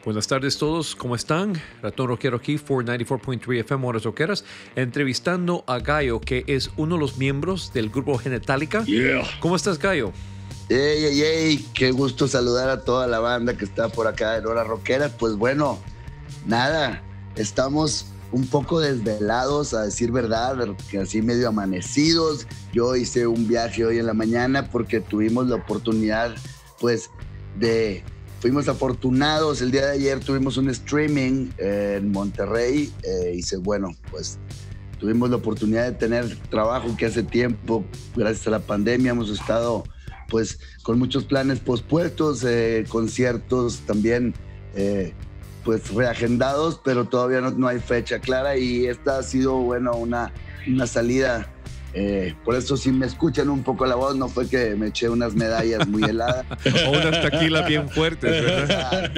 Buenas tardes todos, ¿cómo están? Ratón Rockero aquí, 494.3 FM Horas Rockeras, entrevistando a Gallo, que es uno de los miembros del grupo Genitalica. Yeah. ¿Cómo estás, Gallo? Ey, qué gusto saludar a toda la banda que está por acá en Horas Rockeras. Pues bueno, nada, estamos un poco desvelados, a decir verdad, que así medio amanecidos. Yo hice un viaje hoy en la mañana porque tuvimos la oportunidad, pues, fuimos afortunados. El día de ayer tuvimos un streaming en Monterrey. Pues tuvimos la oportunidad de tener trabajo que hace tiempo, gracias a la pandemia, hemos estado pues con muchos planes pospuestos, conciertos también pues reagendados, pero todavía no hay fecha clara, y esta ha sido, bueno, una salida. Por eso, si me escuchan un poco la voz, no fue que me eché unas medallas muy heladas. O unas taquilas bien fuertes, ¿verdad?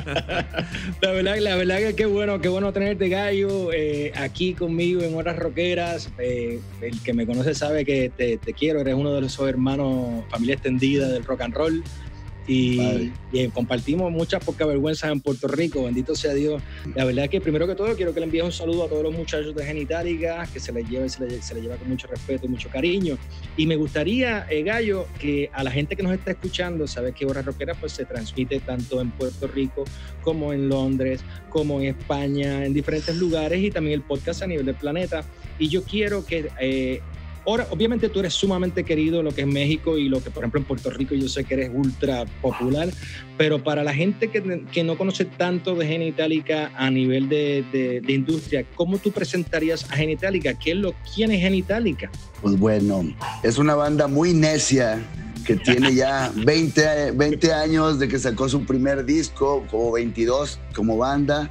La verdad que qué bueno tenerte, Gallo, aquí conmigo en Horas Rockeras. El que me conoce sabe que te quiero, eres uno de esos hermanos, familia extendida del rock and roll. Y compartimos muchas pocas vergüenzas en Puerto Rico, bendito sea Dios. La verdad es que primero que todo quiero que le envíes un saludo a todos los muchachos de Genitalica, que se les lleva con mucho respeto y mucho cariño. Y me gustaría, Gallo, que a la gente que nos está escuchando, sabes que Horas Rockeras pues se transmite tanto en Puerto Rico como en Londres, como en España, en diferentes lugares, y también el podcast a nivel del planeta. Y yo quiero que ahora, obviamente tú eres sumamente querido en lo que es México y lo que, por ejemplo, en Puerto Rico yo sé que eres ultra popular, pero para la gente que no conoce tanto de Genitalica a nivel de industria, ¿cómo tú presentarías a Genitalica? ¿Quién es Genitalica? Pues bueno, es una banda muy necia que tiene ya 20 años de que sacó su primer disco, como 22 como banda.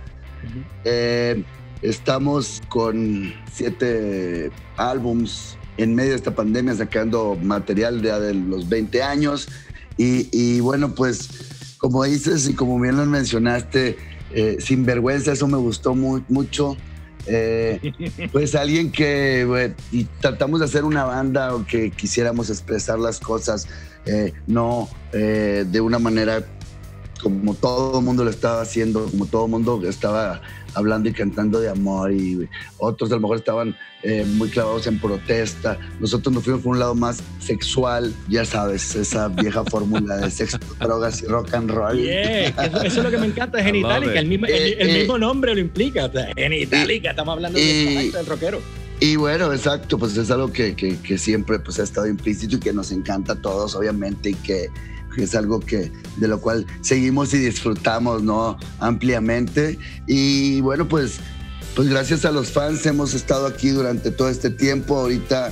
Estamos con 7 álbums en medio de esta pandemia, sacando material de los 20 años. Y bueno, pues como dices y como bien lo mencionaste, sin vergüenza, eso me gustó mucho. Pues alguien y tratamos de hacer una banda que quisiéramos expresar las cosas, no de una manera como todo el mundo lo estaba haciendo, como todo el mundo estaba hablando y cantando de amor, y otros a lo mejor estaban muy clavados en protesta. Nosotros nos fuimos por un lado más sexual, ya sabes, esa vieja fórmula de sexo, drogas y rock and roll. Yeah, eso es lo que me encanta de Genitalica, el mismo nombre lo implica, o sea, Genitalica, estamos hablando del rockero. Y bueno, exacto, pues es algo que siempre pues ha estado implícito y que nos encanta a todos, obviamente, y que es algo de lo cual seguimos y disfrutamos, ¿no? Ampliamente. Y bueno, pues gracias a los fans hemos estado aquí durante todo este tiempo. Ahorita,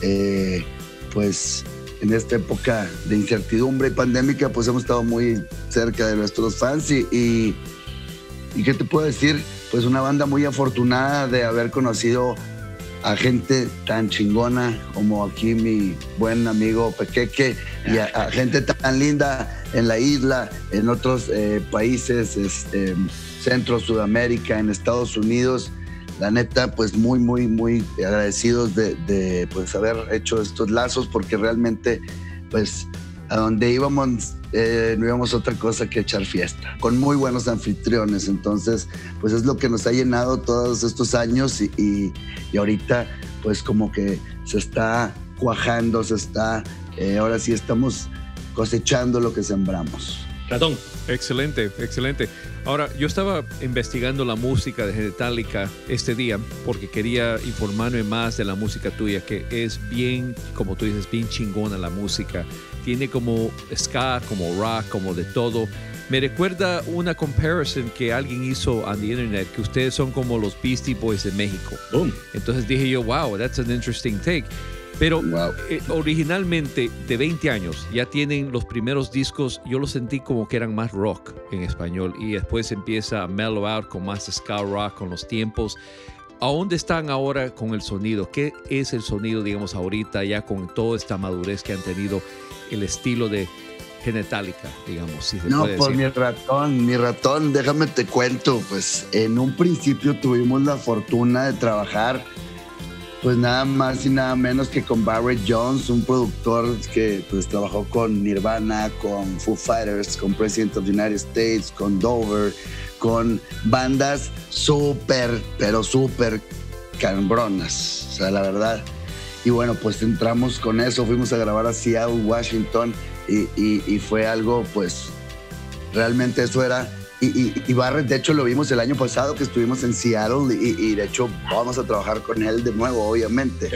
pues en esta época de incertidumbre y pandémica, pues hemos estado muy cerca de nuestros fans y ¿qué te puedo decir? Pues una banda muy afortunada de haber conocido a gente tan chingona como aquí mi buen amigo Pequeque, y a gente tan linda en la isla, en otros países, Centro, Sudamérica, en Estados Unidos. La neta, pues muy, muy, muy agradecidos de pues haber hecho estos lazos, porque realmente, pues a donde íbamos, no íbamos a otra cosa que echar fiesta, con muy buenos anfitriones. Entonces, pues es lo que nos ha llenado todos estos años, y ahorita, pues como que se está cuajando, ahora sí estamos cosechando lo que sembramos. Ratón. Excelente. Ahora, yo estaba investigando la música de Genitalica este día porque quería informarme más de la música tuya, que es bien, como tú dices, bien chingona la música. Tiene como ska, como rock, como de todo. Me recuerda una comparison que alguien hizo on the internet, que ustedes son como los Beastie Boys de México. Boom. Entonces dije yo, wow, that's an interesting take. Pero originalmente, de 20 años, ya tienen los primeros discos. Yo los sentí como que eran más rock en español, y después empieza a mellow out con más ska rock con los tiempos. ¿A dónde están ahora con el sonido? ¿Qué es el sonido, digamos, ahorita, ya con toda esta madurez que han tenido el estilo de Genitalica, digamos, si se puede pues decir? mi ratón, déjame te cuento. Pues en un principio tuvimos la fortuna de trabajar pues nada más y nada menos que con Barrett Jones, un productor que pues trabajó con Nirvana, con Foo Fighters, con President of the United States, con Dover, con bandas súper, pero súper cabronas, o sea, la verdad. Y bueno, pues entramos con eso, fuimos a grabar a Seattle, Washington, y fue algo, pues, realmente eso era. Y Barrett, de hecho, lo vimos el año pasado que estuvimos en Seattle y de hecho vamos a trabajar con él de nuevo, obviamente.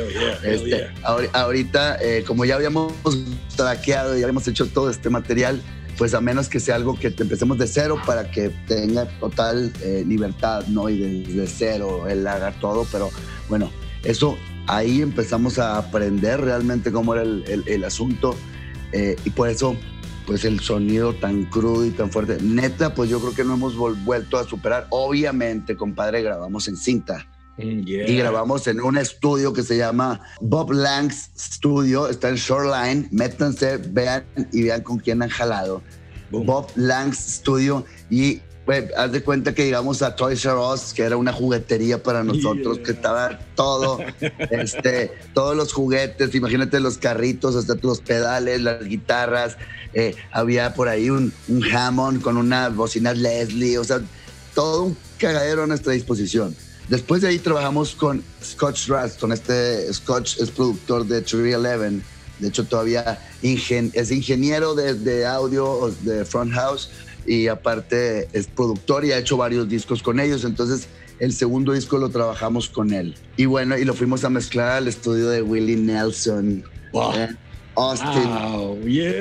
Ahorita, como ya habíamos traqueado y ya habíamos hecho todo este material, pues a menos que sea algo que empecemos de cero para que tenga total libertad, ¿no? Y desde cero él haga todo, pero bueno, eso ahí empezamos a aprender realmente cómo era el asunto y por eso pues el sonido tan crudo y tan fuerte. Neta, pues yo creo que no hemos vuelto a superar. Obviamente, compadre, grabamos en cinta. Y grabamos en un estudio que se llama Bob Lang's Studio. Está en Shoreline. Métanse, vean y vean con quién han jalado. Boom. Bob Lang's Studio. Y pues, haz de cuenta que llegamos a Toys R Us, que era una juguetería para nosotros, que estaba todo, todos los juguetes, imagínate los carritos, hasta los pedales, las guitarras. Había por ahí un Hammond con una bocina Leslie, o sea, todo un cagadero a nuestra disposición. Después de ahí trabajamos con Scotch Raston. Scotch es productor de 311, de hecho todavía es ingeniero de audio de Front House y aparte es productor y ha hecho varios discos con ellos, entonces el segundo disco lo trabajamos con él. Y bueno, y lo fuimos a mezclar al estudio de Willie Nelson. Wow. Austin. Wow,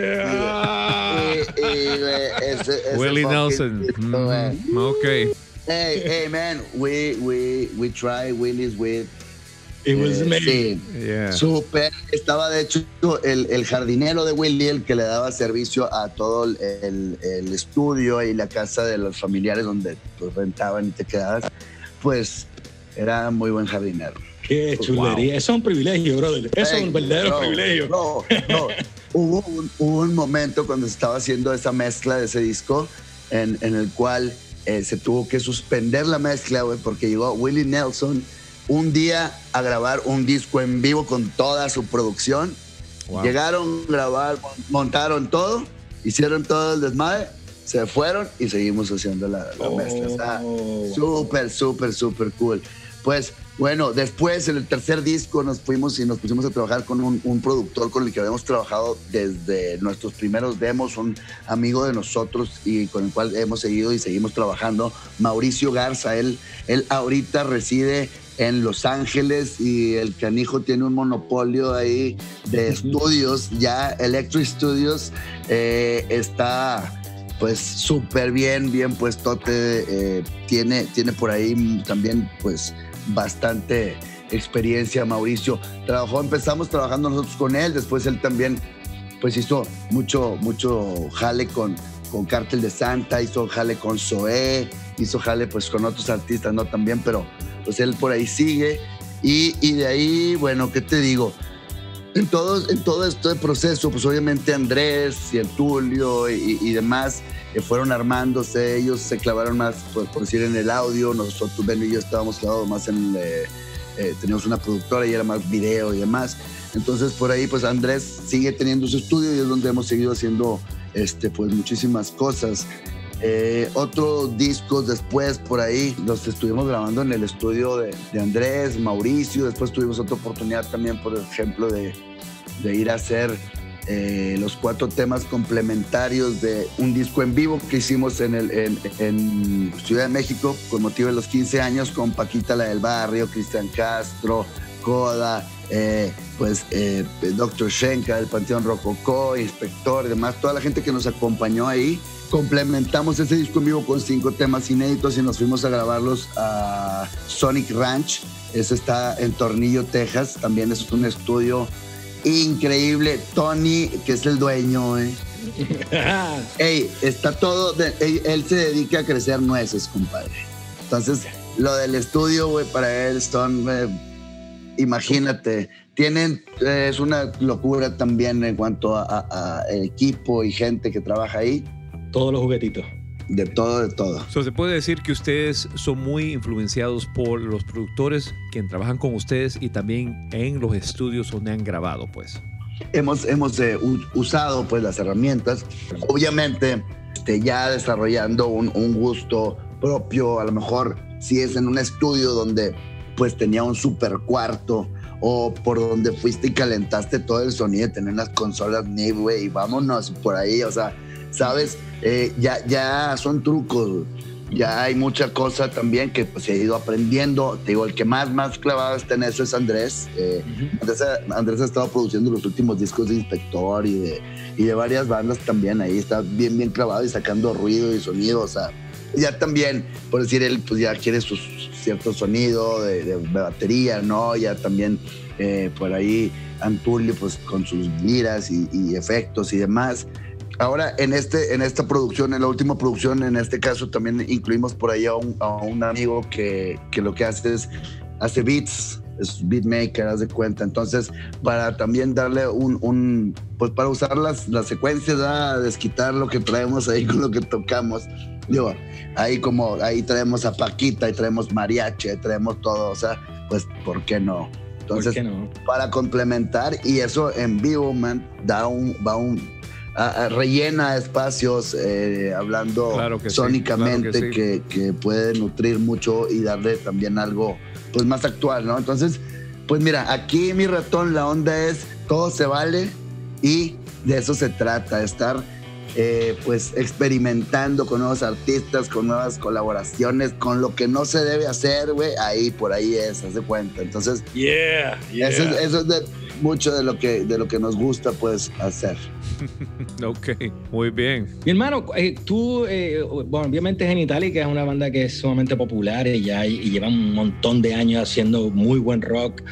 yeah. Willie Nelson. Okay. Hey, man, we try Willie's with. It was amazing. Sí, yeah. Súper. Estaba de hecho el jardinero de Willie, el que le daba servicio a todo el estudio y la casa de los familiares donde pues, rentaban y te quedabas. Pues era muy buen jardinero. Qué chulería. Wow. Eso es un privilegio, brother. Eso es un verdadero privilegio. No. Hubo un momento cuando se estaba haciendo esa mezcla de ese disco en el cual se tuvo que suspender la mezcla, güey, porque llegó Willie Nelson un día a grabar un disco en vivo con toda su producción. Wow. Llegaron, grabar, montaron todo, hicieron todo el desmadre, se fueron y seguimos haciendo la mezcla. O sea, súper cool. Pues bueno, después en el tercer disco nos pusimos a trabajar con un productor con el que habíamos trabajado desde nuestros primeros demos, un amigo de nosotros y con el cual hemos seguido y seguimos trabajando, Mauricio Garza. Él ahorita reside en Los Ángeles y el canijo tiene un monopolio ahí de estudios, ya Electric Studios. Está pues súper bien puestote, tiene por ahí también pues bastante experiencia Mauricio. Empezamos trabajando nosotros con él, después él también pues hizo mucho jale con Cártel de Santa, hizo jale con Zoé, hizo jale pues con otros artistas, ¿no? También, pero pues él por ahí sigue y de ahí, bueno, ¿qué te digo? En todo este proceso, pues obviamente Andrés y el Tulio y demás fueron armándose, ellos se clavaron más, por decir, en el audio, nosotros, Ben y yo estábamos clavados más en teníamos una productora y era más video y demás, entonces por ahí pues Andrés sigue teniendo su estudio y es donde hemos seguido haciendo pues muchísimas cosas. Otros discos después por ahí los estuvimos grabando en el estudio de Andrés, Mauricio. Después tuvimos otra oportunidad también, por ejemplo, de ir a hacer los 4 temas complementarios de un disco en vivo que hicimos en Ciudad de México con motivo de los 15 años con Paquita la del Barrio, Cristian Castro, Coda, Dr. Shenka del Panteón Rococó, Inspector y demás, toda la gente que nos acompañó ahí. Complementamos ese disco en vivo con 5 temas inéditos y nos fuimos a grabarlos a Sonic Ranch. Ese está en Tornillo, Texas. También es un estudio increíble. Tony, que es el dueño, está todo. Él se dedica a crecer nueces, compadre. Entonces, lo del estudio, güey, para él son, imagínate, es una locura también en cuanto a equipo y gente que trabaja ahí. Todos los juguetitos. De todo. So, ¿se puede decir que ustedes son muy influenciados por los productores que trabajan con ustedes y también en los estudios donde han grabado, pues? Hemos usado pues las herramientas, obviamente ya desarrollando un gusto propio. A lo mejor si es en un estudio donde pues tenía un super cuarto, o por donde fuiste y calentaste todo el sonido, tener las consolas NIV, güey, y vámonos por ahí, o sea, ¿sabes? Ya son trucos, ya hay mucha cosa también que pues he ido aprendiendo. Te digo, el que más clavado está en eso es Andrés. Andrés ha estado produciendo los últimos discos de Inspector y de varias bandas también. Ahí está bien clavado y sacando ruido y sonido. O sea, ya también, por decir, él pues ya quiere su cierto sonido de batería, ¿no? Ya también por ahí Antulio pues con sus liras y efectos y demás. Ahora, en esta producción, en la última producción, en este caso también incluimos por ahí a un amigo que lo que hace beats, es beatmaker, haz de cuenta. Entonces, para también darle pues para usar las secuencias, desquitar lo que traemos ahí con lo que tocamos. Digo, ahí traemos a Paquita, ahí traemos mariachi, ahí traemos todo, o sea, pues, ¿por qué no? Entonces, ¿por qué no? Para complementar, y eso en vivo, man, rellena espacios, hablando sónicamente, que puede nutrir mucho y darle también algo pues más actual, ¿no? Entonces, pues mira, aquí mi ratón, la onda es todo se vale y de eso se trata, estar pues experimentando con nuevos artistas, con nuevas colaboraciones, con lo que no se debe hacer, güey, por ahí haz de cuenta. Entonces, eso es mucho de lo que nos gusta pues hacer. Ok, muy bien. Mi hermano, tú, bueno, obviamente Genitalica es una banda que es sumamente popular y lleva un montón de años haciendo muy buen rock.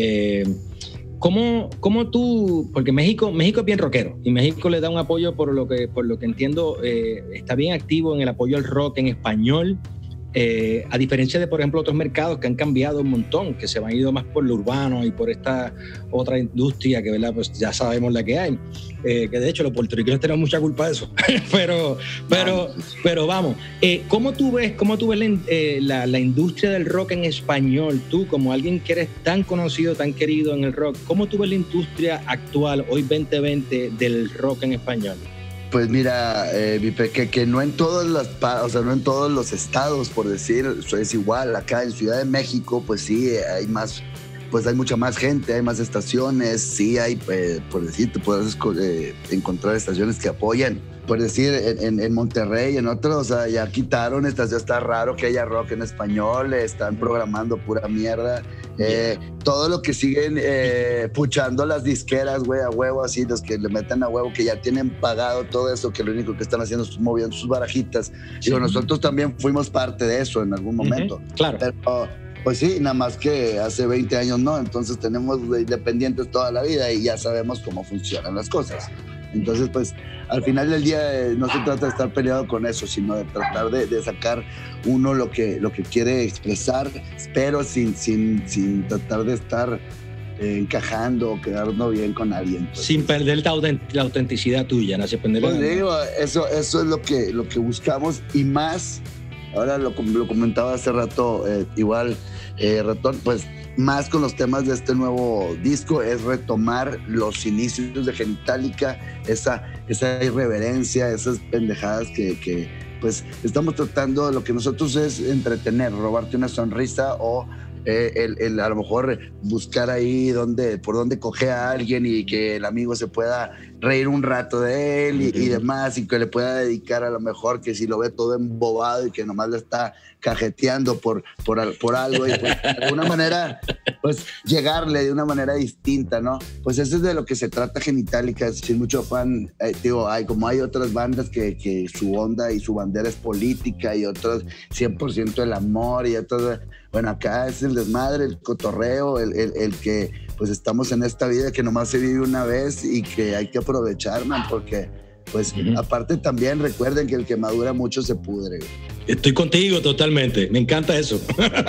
¿Cómo tú, porque México es bien rockero y México le da un apoyo por lo que entiendo, está bien activo en el apoyo al rock en español, a diferencia de, por ejemplo, otros mercados que han cambiado un montón, que se han ido más por lo urbano y por esta otra industria que, ¿verdad? Pues ya sabemos la que hay, que de hecho los puertorriqueños tenemos mucha culpa de eso, pero vamos, ¿cómo tú ves la industria del rock en español? Tú, como alguien que eres tan conocido, tan querido en el rock, ¿cómo tú ves la industria actual, hoy 2020, del rock en español? Pues mira, que no en todos los estados, por decir, es igual. Acá en Ciudad de México, pues sí, hay mucha más gente, hay más estaciones, sí hay, por decir, te puedes encontrar estaciones que apoyan. Por decir, en Monterrey, en otros, o sea, ya quitaron, ya está raro que haya rock en español, están programando pura mierda. Todo lo que siguen puchando las disqueras, güey, a huevo, así, los que le meten a huevo, que ya tienen pagado todo eso, que lo único que están haciendo es moviendo sus barajitas. Sí. Digo, nosotros también fuimos parte de eso en algún momento. Claro. Pero, pues sí, nada más que hace 20 años no, entonces tenemos independientes toda la vida y ya sabemos cómo funcionan las cosas. Entonces, pues, al final del día no se trata de estar peleado con eso, sino de tratar de sacar uno lo que quiere expresar, pero sin tratar de estar encajando o quedarnos bien con alguien. Pues. Sin perder la autenticidad tuya, no se perder pues digo, eso es lo que buscamos, y más, ahora lo comentaba hace rato, igual, Ratón, pues más con los temas de este nuevo disco, es retomar los inicios de Genitalica, esa irreverencia, esas pendejadas que pues estamos tratando. Lo que nosotros es entretener, robarte una sonrisa o a lo mejor buscar ahí por dónde coge a alguien y que el amigo se pueda reír un rato de él y demás, y que le pueda dedicar, a lo mejor, que si lo ve todo embobado y que nomás le está cajeteando por algo, y pues, de alguna manera pues llegarle de una manera distinta, ¿no? Pues eso es de lo que se trata Genitalica. Sin mucho fan, digo, hay otras bandas que su onda y su bandera es política, y otras 100% el amor, y otras, bueno, acá es el desmadre, el cotorreo, el que pues estamos en esta vida que nomás se vive una vez y que hay que aprovechar, man, porque pues aparte también recuerden que el que madura mucho se pudre. Estoy contigo totalmente, me encanta eso.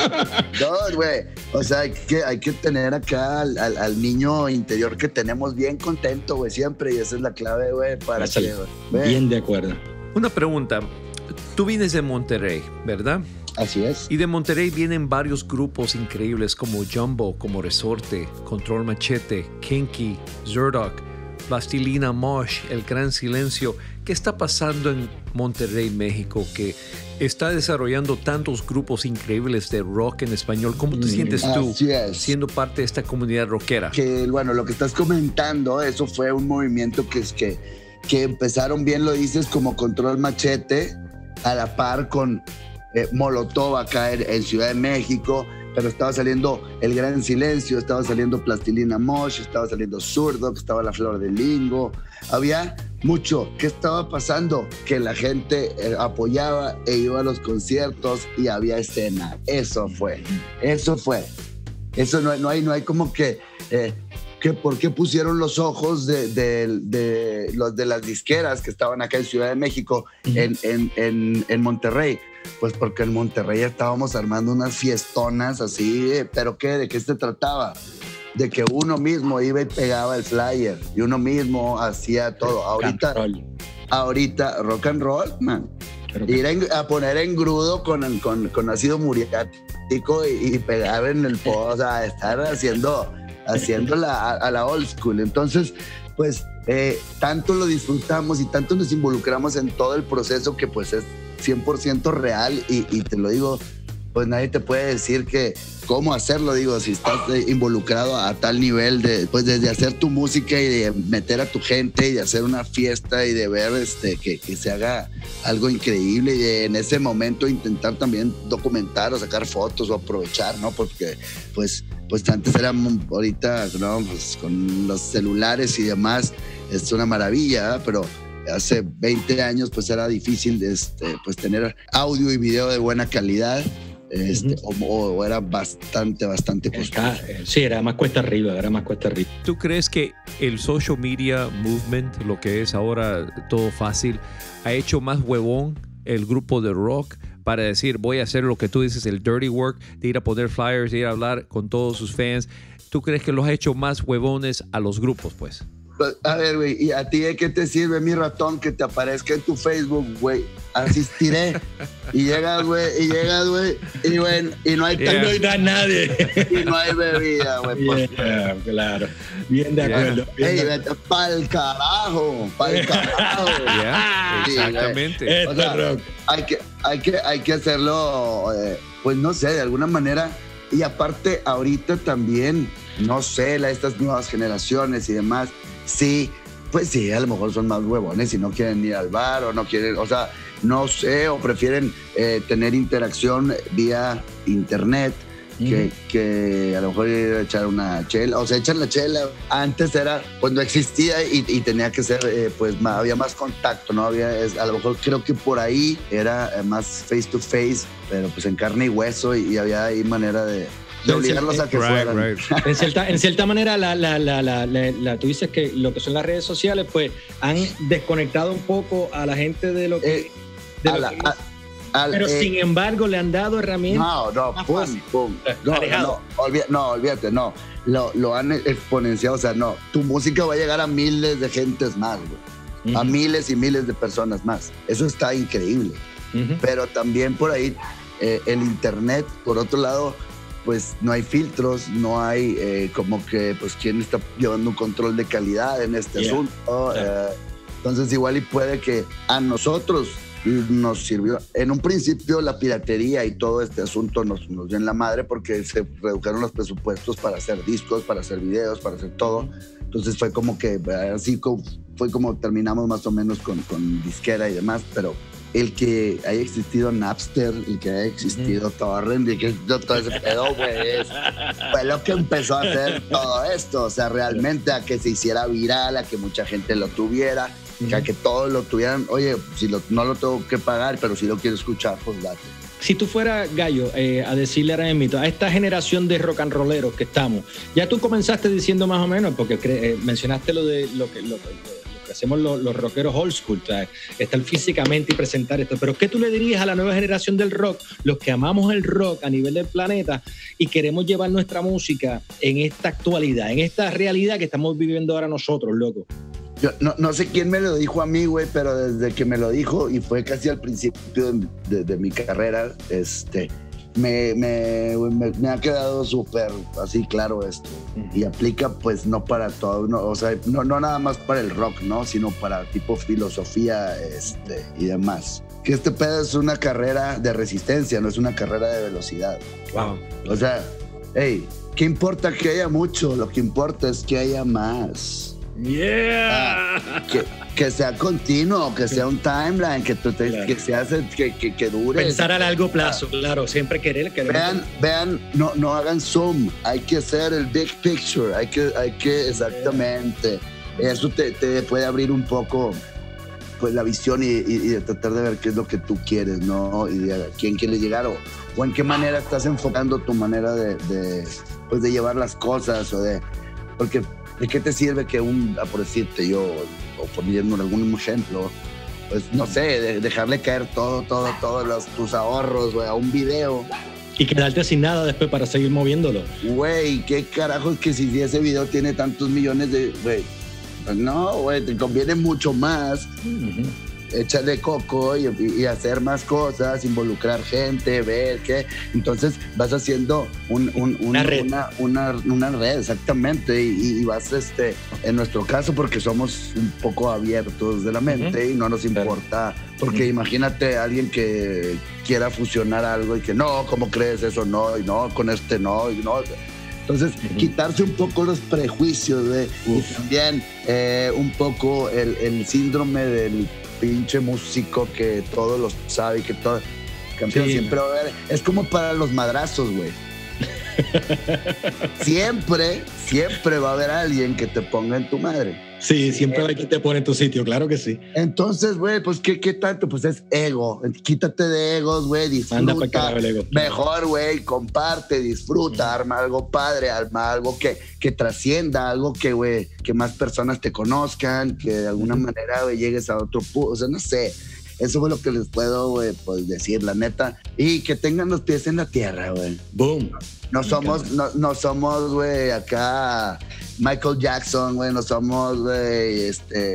No, güey, o sea, hay que tener acá al niño interior que tenemos bien contento, güey, siempre, y esa es la clave, güey, para que... Bien de acuerdo. Una pregunta. Tú vienes de Monterrey, ¿verdad? Así es. Y de Monterrey vienen varios grupos increíbles como Jumbo, como Resorte, Control Machete, Kinky, Zurdok, Plastilina Mosh, El Gran Silencio. ¿Qué está pasando en Monterrey, México, que está desarrollando tantos grupos increíbles de rock en español? ¿Cómo te sientes tú siendo parte de esta comunidad rockera? Que bueno, lo que estás comentando, eso fue un movimiento que empezaron, bien lo dices, como Control Machete, a la par con Molotov acá en Ciudad de México, pero estaba saliendo El Gran Silencio, estaba saliendo Plastilina Mosh, estaba saliendo Zurdok, estaba La Flor de Lingo. Había mucho. ¿Qué estaba pasando? Que la gente apoyaba e iba a los conciertos y había escena. Eso fue. Eso no hay como que ¿por qué pusieron los ojos de las disqueras que estaban acá en Ciudad de México en Monterrey? Pues porque en Monterrey estábamos armando unas fiestonas así, ¿pero qué? ¿De qué se trataba? De que uno mismo iba y pegaba el flyer y uno mismo hacía todo. Ahorita rock and roll, man. Ir a poner engrudo con ácido muriático y pegar en el post, o sea, estar haciendo a la old school. Entonces, pues, tanto lo disfrutamos y tanto nos involucramos en todo el proceso que pues es 100% real y te lo digo, pues nadie te puede decir que cómo hacerlo, digo, si estás involucrado a tal nivel pues desde hacer tu música y de meter a tu gente y de hacer una fiesta y de ver que se haga algo increíble y de en ese momento intentar también documentar o sacar fotos o aprovechar, ¿no? Porque pues antes ahorita, ¿no? Pues con los celulares y demás es una maravilla, ¿eh? Pero hace 20 años pues era difícil pues tener audio y video de buena calidad. O era bastante costoso. Sí, era más cuesta arriba. ¿Tú crees que el social media movement, lo que es ahora todo fácil, ha hecho más huevón el grupo de rock para decir, voy a hacer lo que tú dices, el dirty work, de ir a poner flyers, de ir a hablar con todos sus fans? ¿Tú crees que los ha hecho más huevones a los grupos, pues? A ver, güey, ¿y a ti de qué te sirve, mi ratón, que te aparezca en tu Facebook, güey? Asistiré. Y llegas, güey, y no hay no hay nadie. Y no hay bebida, güey. Claro. Bien de acuerdo. Ey, vete pa'l carajo. Exactamente. O sea, hay que hacerlo, pues no sé, de alguna manera. Y aparte, ahorita también, no sé, estas nuevas generaciones y demás, sí, pues sí, a lo mejor son más huevones y no quieren ir al bar o no quieren, o sea, no sé, o prefieren tener interacción vía internet que a lo mejor ir a echar una chela, o sea, echan la chela. Antes era, pues no existía y tenía que ser, pues había más contacto, ¿no? A lo mejor creo que por ahí era más face to face, pero pues en carne y hueso y había ahí manera de obligarlos a que fueran. Right. En cierta manera, tú dices que lo que son las redes sociales, pues han desconectado un poco a la gente de lo que... pero sin embargo le han dado herramientas. Olvídate, lo han exponenciado, o sea, tu música va a llegar a miles de gentes más, güey, a miles y miles de personas más. Eso está increíble. Pero también por ahí el internet, por otro lado, pues no hay filtros, no hay como que pues quién está llevando un control de calidad en este asunto. Entonces igual y puede que a nosotros nos sirvió. En un principio la piratería y todo este asunto nos dio en la madre porque se redujeron los presupuestos para hacer discos, para hacer videos, para hacer todo. Entonces fue como que así fue como terminamos más o menos con disquera y demás, pero el que haya existido Napster, el que haya existido Torrent, el que todo ese pedo, güey, fue lo que empezó a hacer todo esto. O sea, realmente a que se hiciera viral, a que mucha gente lo tuviera, a que todos lo tuvieran. Oye, si no lo tengo que pagar, pero si lo quiero escuchar, pues date. Si tú fueras, Gallo, a decirle ahora mismo a esta generación de rock and rolleros que estamos, ya tú comenzaste diciendo más o menos, porque mencionaste lo que hacemos los rockeros old school, ¿sabes? Estar físicamente y presentar esto. Pero ¿qué tú le dirías a la nueva generación del rock, los que amamos el rock a nivel del planeta y queremos llevar nuestra música en esta actualidad, en esta realidad que estamos viviendo ahora nosotros, loco? Yo no sé quién me lo dijo a mí, güey, pero desde que me lo dijo, y fue casi al principio de mi carrera, me ha quedado súper así claro esto. Y aplica pues no para todo, no, o sea, no nada más para el rock, ¿no? Sino para tipo filosofía y demás. Que este pedo es una carrera de resistencia, no es una carrera de velocidad. Wow. O sea, hey, ¿qué importa que haya mucho? Lo que importa es que haya más. Yeah. Que sea continuo, que sea un timeline, que se hace, que dure. Pensar a largo plazo, claro, siempre querer. Vean, no hagan zoom, hay que hacer el big picture, hay que exactamente. Eso te puede abrir un poco pues la visión y de tratar de ver qué es lo que tú quieres, ¿no? Y de a quién quieres llegar o en qué manera estás enfocando tu manera de llevar las cosas porque ¿de qué te sirve que por decirte yo, o poniendo algún ejemplo, pues no sé, dejarle caer todos tus ahorros, güey, a un video? Y quedarte sin nada después para seguir moviéndolo. Güey, ¿qué carajo es que si ese video tiene tantos millones de... Güey, no, güey, te conviene mucho más échale coco y hacer más cosas, involucrar gente, ver qué. Entonces vas haciendo una red, exactamente, y vas, en nuestro caso, porque somos un poco abiertos de la mente y no nos importa, porque imagínate a alguien que quiera fusionar algo y que no, ¿cómo crees eso? No, y no, con no, y no. Entonces, quitarse un poco los prejuicios y también un poco el síndrome del pinche músico que todo lo sabe y que todo... Campeón, siempre va a haber... Es como para los madrazos, güey. siempre va a haber alguien que te ponga en tu madre. Sí, siempre hay quien te pone en tu sitio, claro que sí. Entonces, güey, pues ¿qué tanto? Pues es ego. Quítate de egos, güey, disfruta. Mejor, güey, comparte, disfruta, arma algo padre, arma algo que trascienda, algo que, güey, que más personas te conozcan, que de alguna manera, güey, llegues a otro punto. O sea, no sé. Eso fue lo que les puedo, güey, pues decir, la neta. Y que tengan los pies en la tierra, güey. Boom. No somos, güey, acá Michael Jackson, güey, no somos, güey,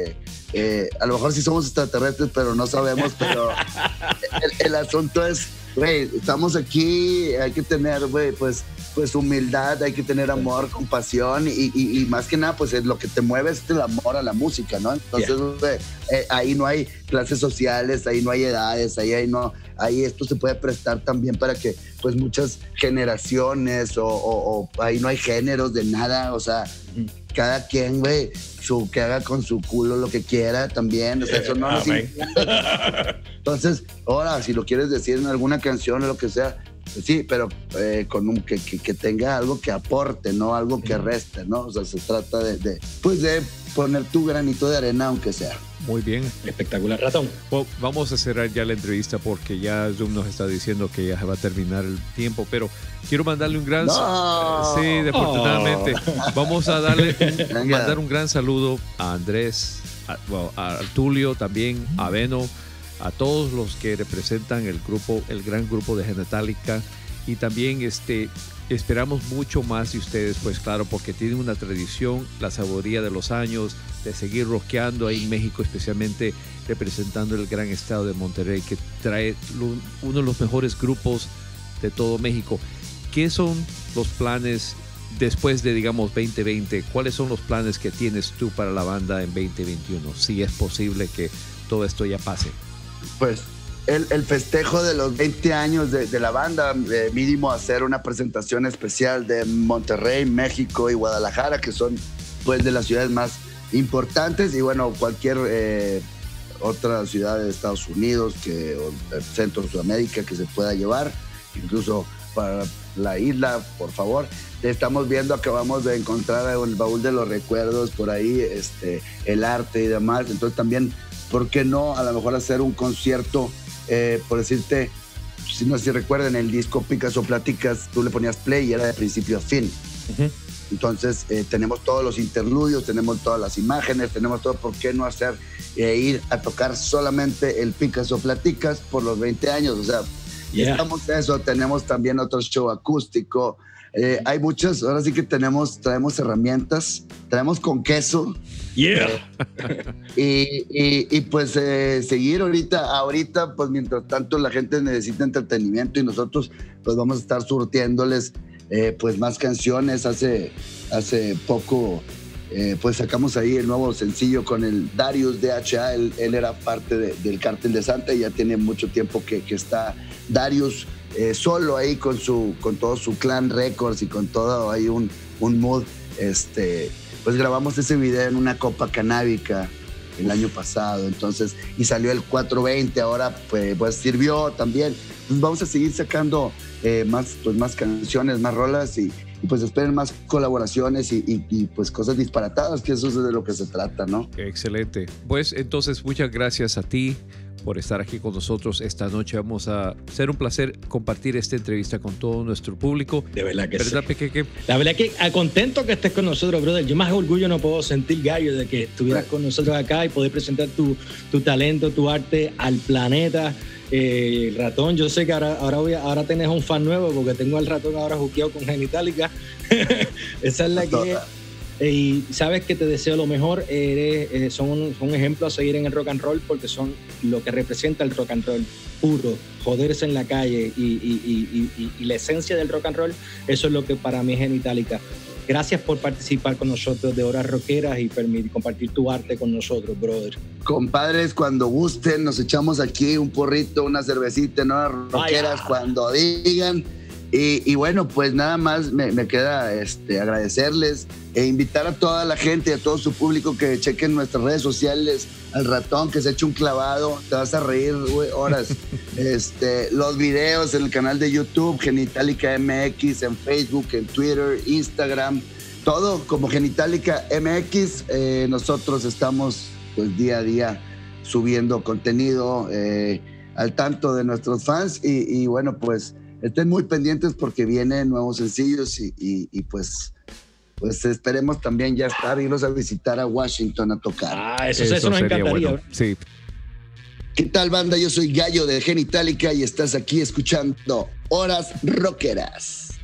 a lo mejor sí somos extraterrestres, pero no sabemos, pero el asunto es, güey, estamos aquí, hay que tener, güey, pues humildad, hay que tener amor, compasión y más que nada, pues lo que te mueve es el amor a la música, ¿no? Entonces, güey, ahí no hay clases sociales, ahí no hay edades, ahí esto se puede prestar también para que, pues, muchas generaciones o ahí no hay géneros de nada, o sea, cada quien, güey, que haga con su culo lo que quiera también, o sea, eso no nos importa. Entonces, ahora, si lo quieres decir en alguna canción o lo que sea, sí, pero con que tenga algo que aporte, no algo que reste, ¿no? O sea, se trata de poner tu granito de arena, aunque sea. Muy bien. Espectacular, Ratón. Well, vamos a cerrar ya la entrevista porque ya Zoom nos está diciendo que ya se va a terminar el tiempo, pero quiero mandarle un gran... No. Sí, desafortunadamente. Vamos a mandar un gran saludo a Andrés, a Tulio también, a Beno, a todos los que representan el gran grupo de Genitalica, y también esperamos mucho más de ustedes, pues claro, porque tienen una tradición, la saboría de los años, de seguir rockeando ahí en México, especialmente representando el gran estado de Monterrey, que trae uno de los mejores grupos de todo México. ¿Qué son los planes después de, digamos, 2020? ¿Cuáles son los planes que tienes tú para la banda en 2021? Si es posible que todo esto ya pase. Pues el festejo de los 20 años de la banda, mínimo hacer una presentación especial de Monterrey, México y Guadalajara, que son pues de las ciudades más importantes, y bueno, cualquier otra ciudad de Estados Unidos o Centro Sudamérica que se pueda llevar, incluso para la isla, por favor. Estamos viendo, acabamos de encontrar en el baúl de los recuerdos por ahí el arte y demás, entonces también, ¿por qué no a lo mejor hacer un concierto? Por decirte, si no sé si recuerdan, el disco Picasso Platicas, tú le ponías play y era de principio a fin. Entonces tenemos todos los interludios, tenemos todas las imágenes, tenemos todo. ¿Por qué no hacer ir a tocar solamente el Picasso Platicas por los 20 años? O sea, estamos en eso. Tenemos también otro show acústico. hay muchas, ahora sí que traemos herramientas, traemos con queso. Yeah. Y pues seguir ahorita, pues mientras tanto la gente necesita entretenimiento y nosotros pues vamos a estar surtiéndoles pues más canciones. Hace poco pues sacamos ahí el nuevo sencillo con el Darius DHA, él era parte del Cártel de Santa y ya tiene mucho tiempo que está Darius solo ahí con todo su Clan Records y con todo ahí un mood. Pues grabamos ese video en una copa canábica el año pasado, entonces, y salió el 420, ahora pues sirvió también. Entonces vamos a seguir sacando más canciones, más rolas y pues esperen más colaboraciones y pues cosas disparatadas, que eso es de lo que se trata, ¿no? Excelente. Pues entonces muchas gracias a ti por estar aquí con nosotros esta noche. Vamos a ser un placer compartir esta entrevista con todo nuestro público. De verdad que ¿verdad, sí. Pequeque? La verdad que contento que estés con nosotros, brother. Yo más orgullo no puedo sentir, Gallo, de que estuvieras con nosotros acá y poder presentar tu talento, tu arte al planeta. Ratón, yo sé que ahora tenés un fan nuevo porque tengo al Ratón ahora juqueado con Genitalica. Esa es la que... Y sabes que te deseo lo mejor. Son un ejemplo a seguir en el rock and roll porque son lo que representa el rock and roll puro, joderse en la calle y la esencia del rock and roll. Eso es lo que para mí es Genitalica. Gracias por participar con nosotros de Horas Rockeras y compartir tu arte con nosotros, brother. Compadres, cuando gusten, nos echamos aquí un porrito, una cervecita en Horas Rockeras, cuando digan. Y bueno, pues nada más me queda agradecerles e invitar a toda la gente, a todo su público que chequen nuestras redes sociales, al Ratón que se eche un clavado, te vas a reír, güey, horas. Los videos en el canal de YouTube, Genitalica MX, en Facebook, en Twitter, Instagram, todo como Genitalica MX. Nosotros estamos pues día a día subiendo contenido al tanto de nuestros fans y bueno, pues estén muy pendientes porque vienen nuevos sencillos y pues esperemos también ya irlos a visitar a Washington a tocar. Eso nos encantaría. Bueno. Sí. ¿Qué tal, banda? Yo soy Gallo de Genitalica y estás aquí escuchando Horas Rockeras.